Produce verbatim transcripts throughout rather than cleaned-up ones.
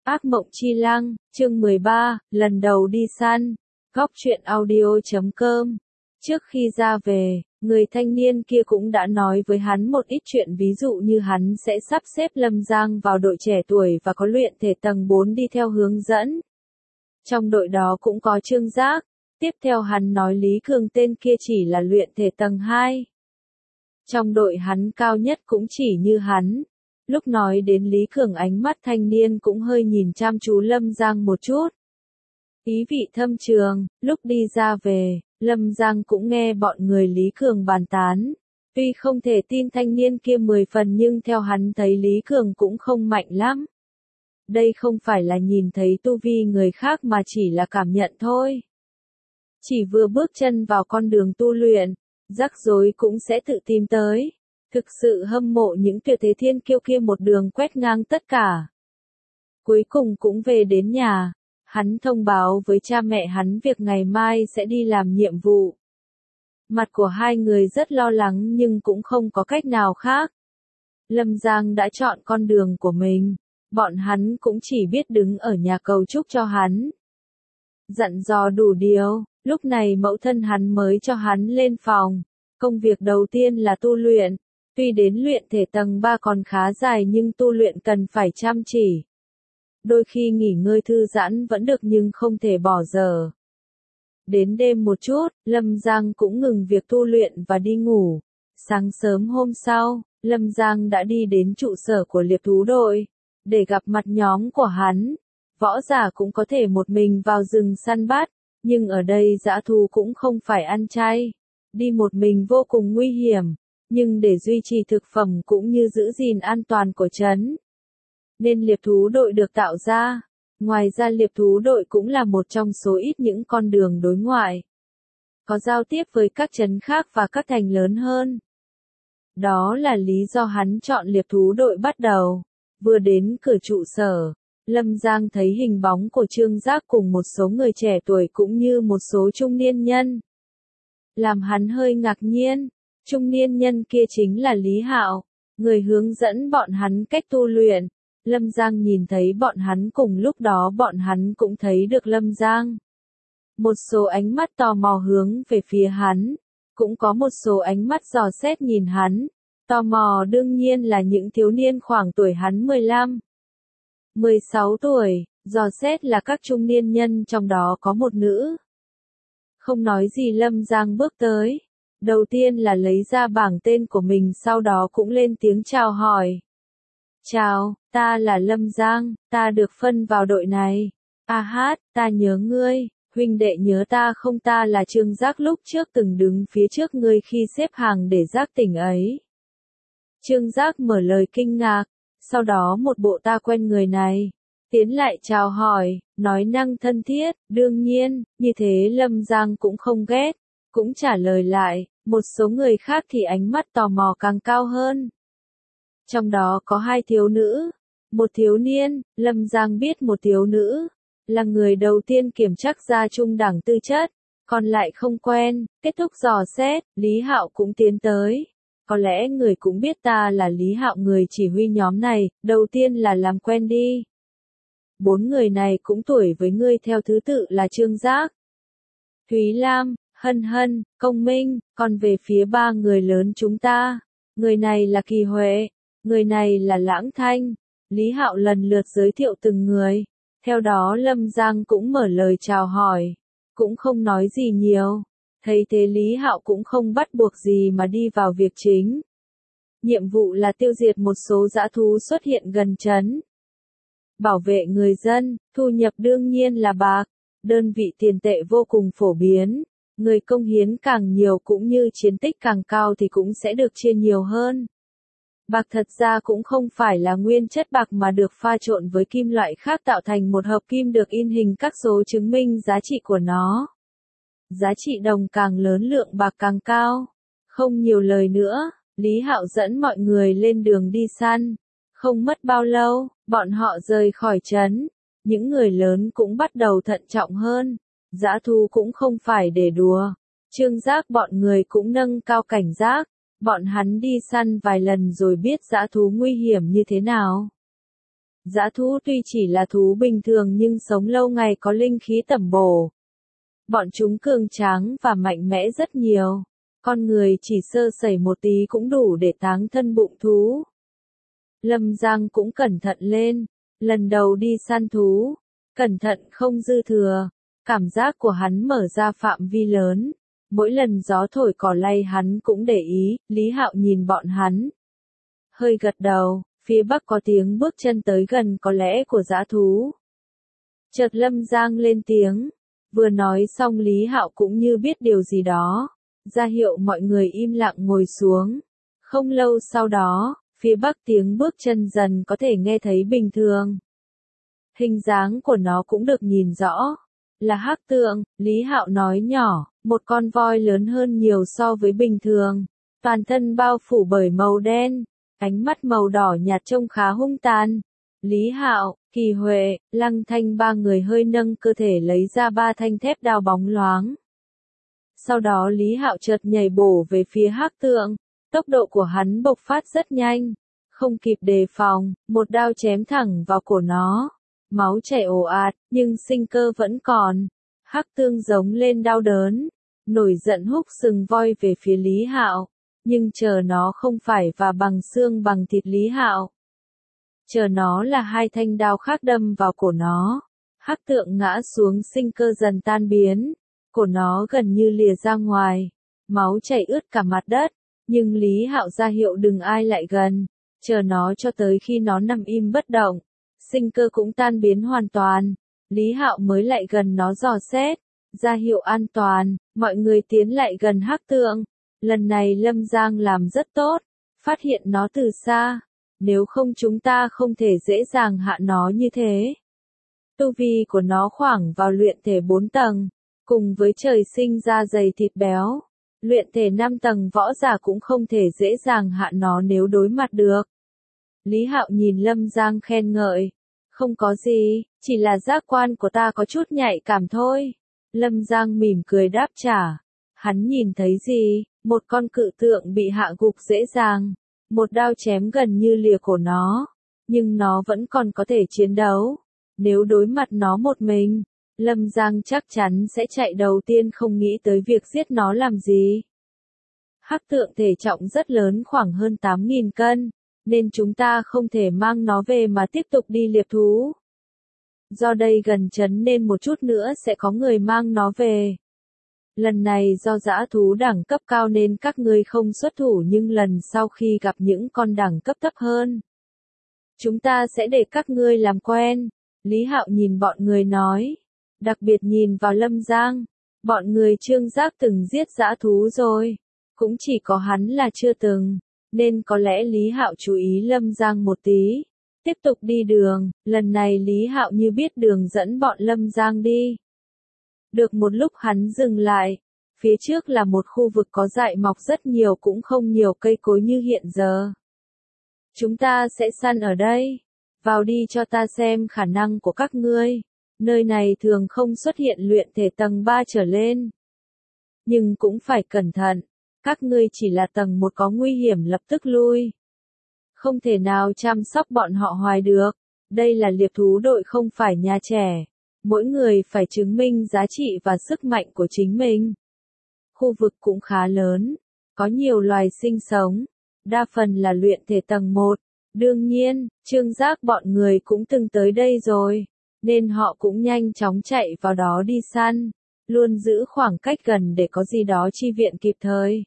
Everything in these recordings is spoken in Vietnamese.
Ác mộng chi lăng, chương mười ba, lần đầu đi săn. Góc truyện audio chấm com. Trước khi ra về, người thanh niên kia cũng đã nói với hắn một ít chuyện, ví dụ như hắn sẽ sắp xếp Lâm Giang vào đội trẻ tuổi và có luyện thể tầng bốn đi theo hướng dẫn. Trong đội đó cũng có Trương Giác. Tiếp theo hắn nói Lý Cường tên kia chỉ là luyện thể tầng hai. Trong đội hắn cao nhất cũng chỉ như hắn. Lúc nói đến Lý Cường, ánh mắt thanh niên cũng hơi nhìn chăm chú Lâm Giang một chút. Ý vị thâm trường. Lúc đi ra về, Lâm Giang cũng nghe bọn người Lý Cường bàn tán. Tuy không thể tin thanh niên kia mười phần, nhưng theo hắn thấy Lý Cường cũng không mạnh lắm. Đây không phải là nhìn thấy tu vi người khác mà chỉ là cảm nhận thôi. Chỉ vừa bước chân vào con đường tu luyện, rắc rối cũng sẽ tự tìm tới. Thực sự hâm mộ những tuyệt thế thiên kiêu kia một đường quét ngang tất cả. Cuối cùng cũng về đến nhà, hắn thông báo với cha mẹ hắn việc ngày mai sẽ đi làm nhiệm vụ. Mặt của hai người rất lo lắng nhưng cũng không có cách nào khác. Lâm Giang đã chọn con đường của mình, bọn hắn cũng chỉ biết đứng ở nhà cầu chúc cho hắn. Dặn dò đủ điều, lúc này mẫu thân hắn mới cho hắn lên phòng. Công việc đầu tiên là tu luyện. Tuy đến luyện thể tầng ba còn khá dài nhưng tu luyện cần phải chăm chỉ. Đôi khi nghỉ ngơi thư giãn vẫn được nhưng không thể bỏ dở. Đến đêm một chút, Lâm Giang cũng ngừng việc tu luyện và đi ngủ. Sáng sớm hôm sau, Lâm Giang đã đi đến trụ sở của liệp thú đội, để gặp mặt nhóm của hắn. Võ giả cũng có thể một mình vào rừng săn bắt, nhưng ở đây dã thú cũng không phải ăn chay. Đi một mình vô cùng nguy hiểm. Nhưng để duy trì thực phẩm cũng như giữ gìn an toàn của trấn, nên liệp thú đội được tạo ra. Ngoài ra liệp thú đội cũng là một trong số ít những con đường đối ngoại có giao tiếp với các trấn khác và các thành lớn hơn. Đó là lý do hắn chọn liệp thú đội bắt đầu. Vừa đến cửa trụ sở, Lâm Giang thấy hình bóng của Trương Giác cùng một số người trẻ tuổi cũng như một số trung niên nhân. Làm hắn hơi ngạc nhiên. Trung niên nhân kia chính là Lý Hạo, người hướng dẫn bọn hắn cách tu luyện. Lâm Giang nhìn thấy bọn hắn, cùng lúc đó bọn hắn cũng thấy được Lâm Giang. Một số ánh mắt tò mò hướng về phía hắn, cũng có một số ánh mắt dò xét nhìn hắn. Tò mò đương nhiên là những thiếu niên khoảng tuổi hắn mười lăm, mười sáu tuổi, dò xét là các trung niên nhân, trong đó có một nữ. Không nói gì, Lâm Giang bước tới. Đầu tiên là lấy ra bảng tên của mình, sau đó cũng lên tiếng chào hỏi. Chào, ta là Lâm Giang, ta được phân vào đội này. A hát, ta nhớ ngươi, huynh đệ nhớ ta không? Ta là Trương Giác, lúc trước từng đứng phía trước ngươi khi xếp hàng để giác tỉnh ấy. Trương Giác mở lời kinh ngạc, sau đó một bộ ta quen người này. Tiến lại chào hỏi, nói năng thân thiết, đương nhiên, như thế Lâm Giang cũng không ghét. Cũng trả lời lại, một số người khác thì ánh mắt tò mò càng cao hơn. Trong đó có hai thiếu nữ, một thiếu niên. Lâm Giang biết một thiếu nữ là người đầu tiên kiểm tra ra trung đẳng tư chất, còn lại không quen. Kết thúc dò xét, Lý Hạo cũng tiến tới. Có lẽ người cũng biết ta là Lý Hạo, người chỉ huy nhóm này. Đầu tiên là làm quen đi. Bốn người này cũng tuổi với ngươi, theo thứ tự là Trương Giác, Thúy Lam, Hân Hân, Công Minh. Còn về phía ba người lớn chúng ta, người này là Kỳ Huệ, người này là Lãng Thanh. Lý Hạo lần lượt giới thiệu từng người. Theo đó Lâm Giang cũng mở lời chào hỏi, cũng không nói gì nhiều. Thấy thế Lý Hạo cũng không bắt buộc gì mà đi vào việc chính. Nhiệm vụ là tiêu diệt một số dã thú xuất hiện gần trấn, bảo vệ người dân. Thu nhập đương nhiên là bạc, đơn vị tiền tệ vô cùng phổ biến. Người công hiến càng nhiều cũng như chiến tích càng cao thì cũng sẽ được chia nhiều hơn. Bạc thật ra cũng không phải là nguyên chất bạc mà được pha trộn với kim loại khác tạo thành một hợp kim, được in hình các số chứng minh giá trị của nó. Giá trị đồng càng lớn, lượng bạc càng cao. Không nhiều lời nữa, Lý Hạo dẫn mọi người lên đường đi săn. Không mất bao lâu, bọn họ rời khỏi trấn. Những người lớn cũng bắt đầu thận trọng hơn. Dã thú cũng không phải để đùa. Trương Giác bọn người cũng nâng cao cảnh giác. Bọn hắn đi săn vài lần rồi biết dã thú nguy hiểm như thế nào. Dã thú tuy chỉ là thú bình thường nhưng sống lâu ngày có linh khí tẩm bổ. Bọn chúng cường tráng và mạnh mẽ rất nhiều. Con người chỉ sơ sẩy một tí cũng đủ để táng thân bụng thú. Lâm Giang cũng cẩn thận lên. Lần đầu đi săn thú. Cẩn thận không dư thừa. Cảm giác của hắn mở ra phạm vi lớn. Mỗi lần gió thổi cỏ lay hắn cũng để ý. Lý Hạo nhìn bọn hắn. Hơi gật đầu. Phía bắc có tiếng bước chân tới gần có lẽ của dã thú. Chợt Lâm Giang lên tiếng. Vừa nói xong Lý Hạo cũng như biết điều gì đó. Ra hiệu mọi người im lặng ngồi xuống. Không lâu sau đó, phía bắc tiếng bước chân dần có thể nghe thấy bình thường. Hình dáng của nó cũng được nhìn rõ. Là hắc tượng, Lý Hạo nói nhỏ, một con voi lớn hơn nhiều so với bình thường. Toàn thân bao phủ bởi màu đen, ánh mắt màu đỏ nhạt trông khá hung tàn. Lý Hạo, Kỳ Huệ, Lăng Thanh ba người hơi nâng cơ thể lấy ra ba thanh thép đao bóng loáng. Sau đó Lý Hạo chợt nhảy bổ về phía hắc tượng, tốc độ của hắn bộc phát rất nhanh, không kịp đề phòng, một đao chém thẳng vào cổ nó. Máu chảy ồ ạt, nhưng sinh cơ vẫn còn. Hắc tượng giống lên đau đớn, nổi giận húc sừng voi về phía Lý Hạo, nhưng chờ nó không phải và bằng xương bằng thịt Lý Hạo. Chờ nó là hai thanh đao khác đâm vào cổ nó. Hắc tượng ngã xuống sinh cơ dần tan biến. Cổ nó gần như lìa ra ngoài. Máu chảy ướt cả mặt đất. Nhưng Lý Hạo ra hiệu đừng ai lại gần. Chờ nó cho tới khi nó nằm im bất động. Sinh cơ cũng tan biến hoàn toàn. Lý Hạo mới lại gần nó dò xét. Ra hiệu an toàn. Mọi người tiến lại gần hắc tượng. Lần này Lâm Giang làm rất tốt. Phát hiện nó từ xa. Nếu không chúng ta không thể dễ dàng hạ nó như thế. Tu vi của nó khoảng vào luyện thể bốn tầng, cùng với trời sinh ra dày thịt béo. Luyện thể năm tầng võ giả cũng không thể dễ dàng hạ nó nếu đối mặt được. Lý Hạo nhìn Lâm Giang khen ngợi. Không có gì, chỉ là giác quan của ta có chút nhạy cảm thôi. Lâm Giang mỉm cười đáp trả. Hắn nhìn thấy gì? Một con cự tượng bị hạ gục dễ dàng. Một đao chém gần như lìa cổ nó. Nhưng nó vẫn còn có thể chiến đấu. Nếu đối mặt nó một mình, Lâm Giang chắc chắn sẽ chạy đầu tiên không nghĩ tới việc giết nó làm gì. Hắc tượng thể trọng rất lớn khoảng hơn tám nghìn cân, nên chúng ta không thể mang nó về mà tiếp tục đi liệp thú. Do đây gần trấn nên một chút nữa sẽ có người mang nó về. Lần này do dã thú đẳng cấp cao nên các ngươi không xuất thủ nhưng lần sau khi gặp những con đẳng cấp thấp hơn, chúng ta sẽ để các ngươi làm quen. Lý Hạo nhìn bọn người nói, đặc biệt nhìn vào Lâm Giang. Bọn người Trương Giác từng giết dã thú rồi, cũng chỉ có hắn là chưa từng, nên có lẽ Lý Hạo chú ý Lâm Giang một tí. Tiếp tục đi đường, lần này Lý Hạo như biết đường dẫn bọn Lâm Giang đi. Được một lúc hắn dừng lại, phía trước là một khu vực có dại mọc rất nhiều cũng không nhiều cây cối như hiện giờ. Chúng ta sẽ săn ở đây, vào đi cho ta xem khả năng của các ngươi, nơi này thường không xuất hiện luyện thể tầng ba trở lên. Nhưng cũng phải cẩn thận, các ngươi chỉ là tầng một có nguy hiểm lập tức lui. Không thể nào chăm sóc bọn họ hoài được, đây là liệp thú đội không phải nhà trẻ. Mỗi người phải chứng minh giá trị và sức mạnh của chính mình. Khu vực cũng khá lớn, có nhiều loài sinh sống, đa phần là luyện thể tầng một. Đương nhiên, Trương Giác bọn người cũng từng tới đây rồi, nên họ cũng nhanh chóng chạy vào đó đi săn, luôn giữ khoảng cách gần để có gì đó chi viện kịp thời.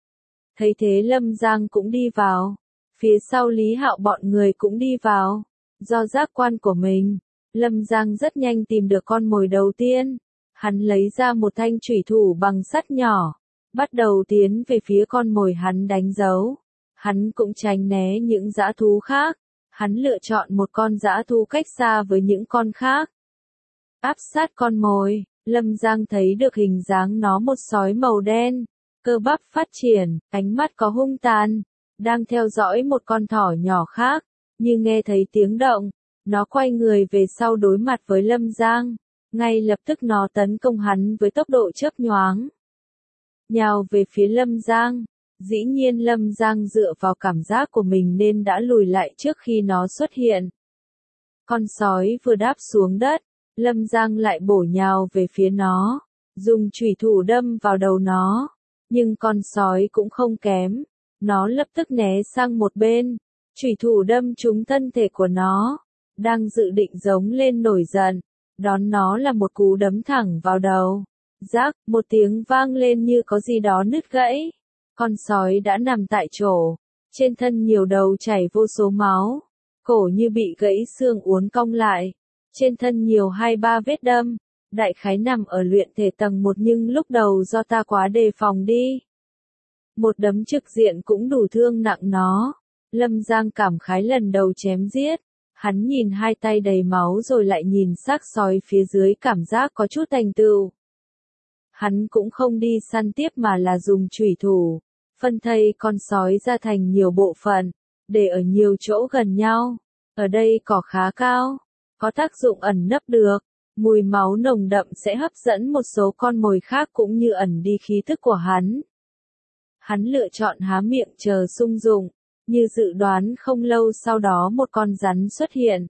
Thấy thế Lâm Giang cũng đi vào, phía sau Lý Hạo bọn người cũng đi vào, do giác quan của mình. Lâm Giang rất nhanh tìm được con mồi đầu tiên. Hắn lấy ra một thanh chủy thủ bằng sắt nhỏ, bắt đầu tiến về phía con mồi hắn đánh dấu. Hắn cũng tránh né những dã thú khác. Hắn lựa chọn một con dã thú cách xa với những con khác. Áp sát con mồi, Lâm Giang thấy được hình dáng nó một sói màu đen, cơ bắp phát triển, ánh mắt có hung tàn, đang theo dõi một con thỏ nhỏ khác, như nghe thấy tiếng động. Nó quay người về sau đối mặt với Lâm Giang, ngay lập tức nó tấn công hắn với tốc độ chớp nhoáng. Nhào về phía Lâm Giang, dĩ nhiên Lâm Giang dựa vào cảm giác của mình nên đã lùi lại trước khi nó xuất hiện. Con sói vừa đáp xuống đất, Lâm Giang lại bổ nhào về phía nó, dùng chủy thủ đâm vào đầu nó. Nhưng con sói cũng không kém, nó lập tức né sang một bên, chủy thủ đâm trúng thân thể của nó, đang dự định giống lên nổi giận, đón nó là một cú đấm thẳng vào đầu. Rác, một tiếng vang lên như có gì đó nứt gãy. Con sói đã nằm tại chỗ, trên thân nhiều đầu chảy vô số máu, cổ như bị gãy xương uốn cong lại, trên thân nhiều hai ba vết đâm, đại khái nằm ở luyện thể tầng một nhưng lúc đầu do ta quá đề phòng đi. Một đấm trực diện cũng đủ thương nặng nó. Lâm Giang cảm khái lần đầu chém giết, hắn nhìn hai tay đầy máu rồi lại nhìn xác sói phía dưới cảm giác có chút thành tựu. Hắn cũng không đi săn tiếp mà là dùng chủy thủ, phân thây con sói ra thành nhiều bộ phận, để ở nhiều chỗ gần nhau. Ở đây cỏ khá cao, có tác dụng ẩn nấp được, mùi máu nồng đậm sẽ hấp dẫn một số con mồi khác cũng như ẩn đi khí thức của hắn. Hắn lựa chọn há miệng chờ sung dụng, như dự đoán không lâu sau đó một con rắn xuất hiện.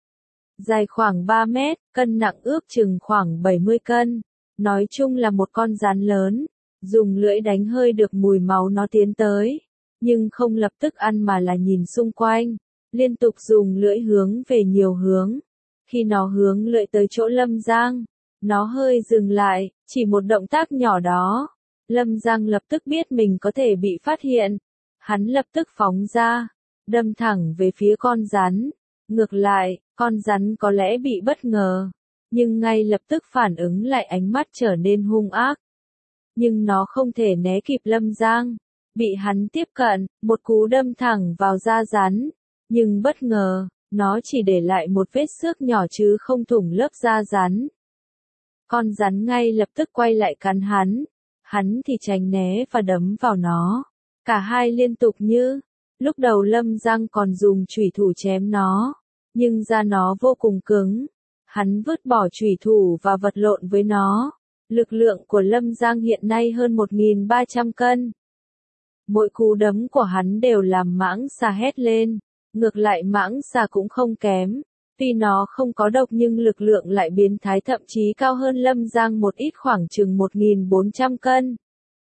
Dài khoảng ba mét, cân nặng ước chừng khoảng bảy mươi cân, nói chung là một con rắn lớn, dùng lưỡi đánh hơi được mùi máu nó tiến tới, nhưng không lập tức ăn mà là nhìn xung quanh, liên tục dùng lưỡi hướng về nhiều hướng. Khi nó hướng lưỡi tới chỗ Lâm Giang, nó hơi dừng lại, chỉ một động tác nhỏ đó. Lâm Giang lập tức biết mình có thể bị phát hiện. Hắn lập tức phóng ra, đâm thẳng về phía con rắn. Ngược lại, con rắn có lẽ bị bất ngờ, nhưng ngay lập tức phản ứng lại, ánh mắt trở nên hung ác. Nhưng nó không thể né kịp Lâm Giang, bị hắn tiếp cận, một cú đâm thẳng vào da rắn. Nhưng bất ngờ, nó chỉ để lại một vết xước nhỏ chứ không thủng lớp da rắn. Con rắn ngay lập tức quay lại cắn hắn, hắn thì tránh né và đấm vào nó. Cả hai liên tục như, lúc đầu Lâm Giang còn dùng chủy thủ chém nó, nhưng da nó vô cùng cứng. Hắn vứt bỏ chủy thủ và vật lộn với nó. Lực lượng của Lâm Giang hiện nay hơn một nghìn ba trăm cân. Mỗi cú đấm của hắn đều làm mãng xà hét lên. Ngược lại mãng xà cũng không kém. Tuy nó không có độc nhưng lực lượng lại biến thái, thậm chí cao hơn Lâm Giang một ít, khoảng chừng một nghìn bốn trăm cân.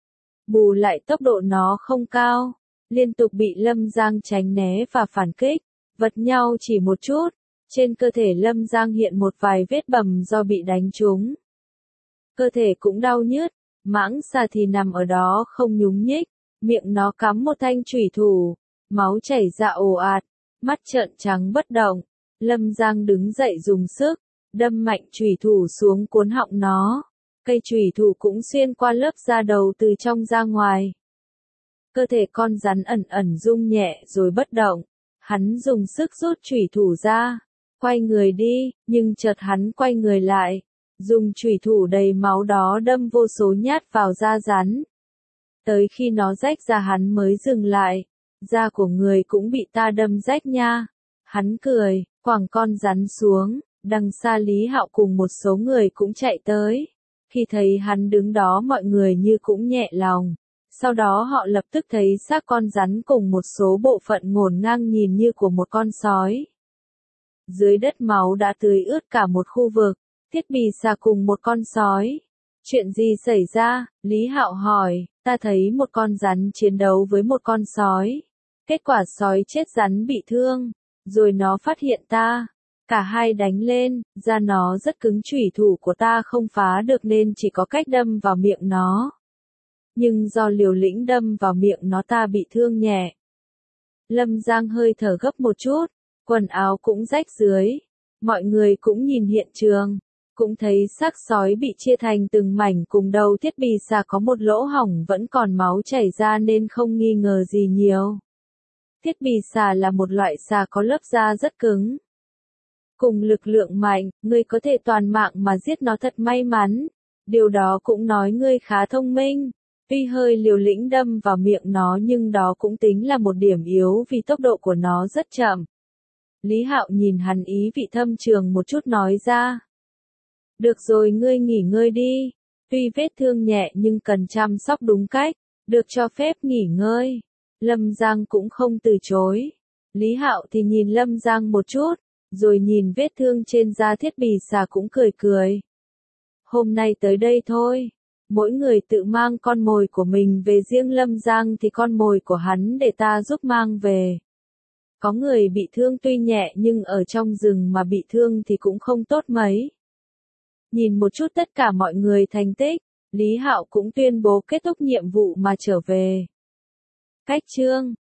Bù lại tốc độ nó không cao, liên tục bị Lâm Giang tránh né và phản kích, vật nhau chỉ một chút. Trên cơ thể Lâm Giang hiện một vài vết bầm do bị đánh trúng. Cơ thể cũng đau nhức, mãng xà thì nằm ở đó không nhúc nhích, miệng nó cắm một thanh chủy thủ, máu chảy ra ồ ạt, mắt trợn trắng bất động. Lâm Giang đứng dậy dùng sức, đâm mạnh chủy thủ xuống cuốn họng nó. Cây chủy thủ cũng xuyên qua lớp da đầu từ trong ra ngoài. Cơ thể con rắn ẩn ẩn rung nhẹ rồi bất động. Hắn dùng sức rút chủy thủ ra, quay người đi, nhưng chợt hắn quay người lại, dùng chủy thủ đầy máu đó đâm vô số nhát vào da rắn. Tới khi nó rách ra hắn mới dừng lại. Da của người cũng bị ta đâm rách nha. Hắn cười, quẳng con rắn xuống. Đằng xa Lý Hạo cùng một số người cũng chạy tới. Khi thấy hắn đứng đó mọi người như cũng nhẹ lòng. Sau đó họ lập tức thấy xác con rắn cùng một số bộ phận ngổn ngang nhìn như của một con sói. Dưới đất máu đã tưới ướt cả một khu vực. Thiết Bì Xà cùng một con sói. Chuyện gì xảy ra? Lý Hạo hỏi. Ta thấy một con rắn chiến đấu với một con sói. Kết quả sói chết, rắn bị thương. Rồi nó phát hiện ta. Cả hai đánh lên, da nó rất cứng, chủy thủ của ta không phá được nên chỉ có cách đâm vào miệng nó. Nhưng do liều lĩnh đâm vào miệng nó ta bị thương nhẹ. Lâm Giang hơi thở gấp một chút, quần áo cũng rách dưới. Mọi người cũng nhìn hiện trường, cũng thấy xác sói bị chia thành từng mảnh, cùng đầu Thiết Bì Xà có một lỗ hổng vẫn còn máu chảy ra nên không nghi ngờ gì nhiều. Thiết Bì Xà là một loại xà có lớp da rất cứng. Cùng lực lượng mạnh, ngươi có thể toàn mạng mà giết nó thật may mắn. Điều đó cũng nói ngươi khá thông minh. Tuy hơi liều lĩnh đâm vào miệng nó nhưng đó cũng tính là một điểm yếu vì tốc độ của nó rất chậm. Lý Hạo nhìn hắn ý vị thâm trường một chút nói ra. Được rồi, ngươi nghỉ ngơi đi. Tuy vết thương nhẹ nhưng cần chăm sóc đúng cách, được cho phép nghỉ ngơi. Lâm Giang cũng không từ chối. Lý Hạo thì nhìn Lâm Giang một chút, rồi nhìn vết thương trên da Thiết Bì Xà cũng cười cười. Hôm nay tới đây thôi. Mỗi người tự mang con mồi của mình về, riêng Lâm Giang thì con mồi của hắn để ta giúp mang về. Có người bị thương tuy nhẹ nhưng ở trong rừng mà bị thương thì cũng không tốt mấy. Nhìn một chút tất cả mọi người thành tích, Lý Hạo cũng tuyên bố kết thúc nhiệm vụ mà trở về. Cách chương